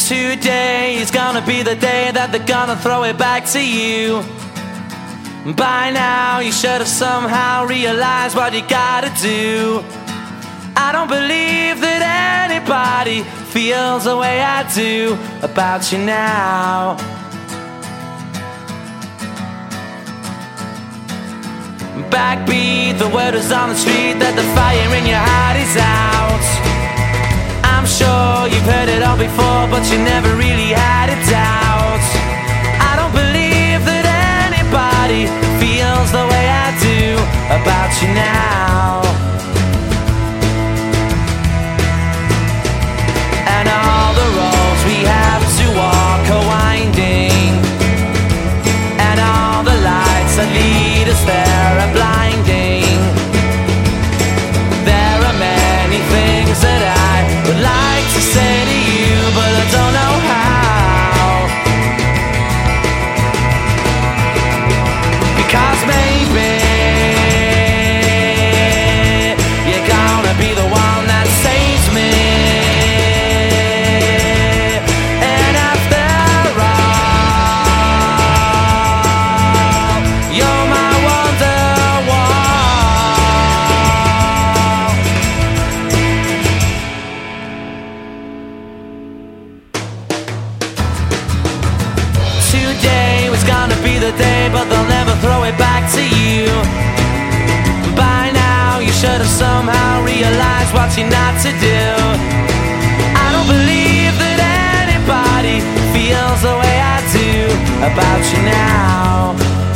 Today is gonna be the day that they're gonna throw it back to you. By now you should have somehow realized what you gotta do. I don't believe that anybody feels the way I do about you now. Backbeat, the word is on the street that the fire in your heart is out. I'm sure you've heard it all before, but you never really had a doubt. I don't believe that anybody feels the way I do about you now. And all the roads we have to walk are winding, and all the lights that lead us there are blinding. There are many things that I would like to say to you, but I don't know how. Because maybe you're gonna be the one that saves me. And after all, you're my Today was gonna be the day, but they'll never throw it back to you. By now you should have somehow realized what you're not to do. I don't believe that anybody feels the way I do about you now.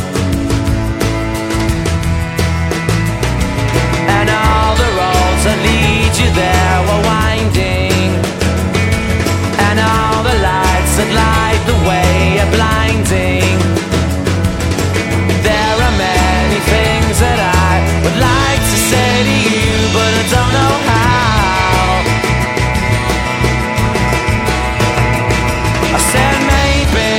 And all the roads that lead you there were winding, and all the lights that light the way are blinding. There are many things that I would like to say to you, but I don't know how. I said maybe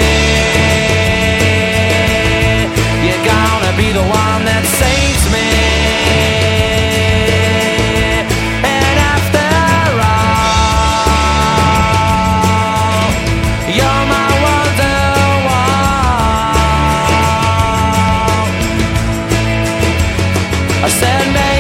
you're gonna be the one that saves me. And after all, you're my Wonderwall. I said maybe